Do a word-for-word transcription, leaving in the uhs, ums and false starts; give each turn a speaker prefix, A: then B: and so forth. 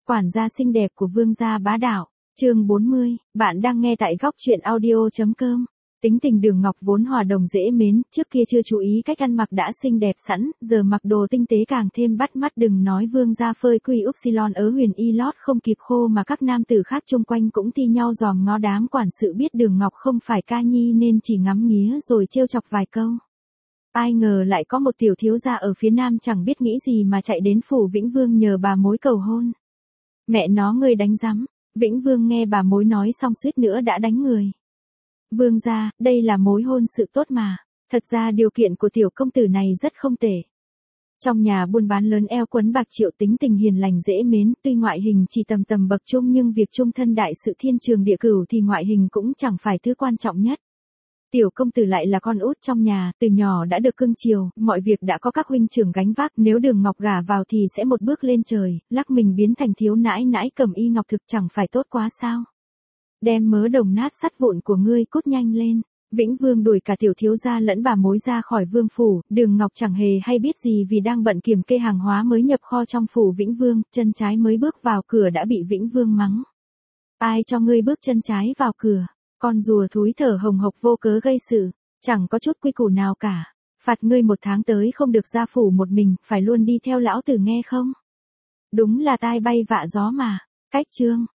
A: Quản gia xinh đẹp của vương gia bá đạo, chương bốn mươi, bạn đang nghe tại góc truyện audio.com. Tính tình Đường Ngọc vốn hòa đồng dễ mến, trước kia chưa chú ý cách ăn mặc đã xinh đẹp sẵn, giờ mặc đồ tinh tế càng thêm bắt mắt. Đừng nói vương gia phơi quy upsilon ở huyền y lót không kịp khô mà các nam tử khác chung quanh cũng thi nhau dòm ngó. Đám quản sự biết Đường Ngọc không phải ca nhi nên chỉ ngắm nghía rồi trêu chọc vài câu. Ai ngờ lại có một tiểu thiếu gia ở phía nam chẳng biết nghĩ gì mà chạy đến phủ Vĩnh Vương nhờ bà mối cầu hôn. Mẹ nó ngươi đánh rắm, Vĩnh Vương nghe bà mối nói xong suýt nữa đã đánh người. Vương gia, đây là mối hôn sự tốt mà, thật ra điều kiện của tiểu công tử này rất không tệ. Trong nhà buôn bán lớn eo quấn bạc triệu, tính tình hiền lành dễ mến, tuy ngoại hình chỉ tầm tầm bậc trung nhưng việc chung thân đại sự thiên trường địa cửu thì ngoại hình cũng chẳng phải thứ quan trọng nhất. Tiểu công tử lại là con út trong nhà, từ nhỏ đã được cưng chiều, mọi việc đã có các huynh trưởng gánh vác, nếu Đường Ngọc gả vào thì sẽ một bước lên trời, lắc mình biến thành thiếu nãi nãi cầm y ngọc thực, chẳng phải tốt quá sao? Đem mớ đồng nát sắt vụn của ngươi cút nhanh lên. Vĩnh Vương đuổi cả tiểu thiếu gia lẫn bà mối ra khỏi vương phủ, Đường Ngọc chẳng hề hay biết gì vì đang bận kiểm kê hàng hóa mới nhập kho trong phủ Vĩnh Vương, chân trái mới bước vào cửa đã bị Vĩnh Vương mắng. Ai cho ngươi bước chân trái vào cửa? Con rùa thúi thở hồng hộc vô cớ gây sự, chẳng có chút quy củ nào cả. Phạt ngươi một tháng tới không được ra phủ một mình, phải luôn đi theo lão tử nghe không? Đúng là tai bay vạ gió mà. Cách chương,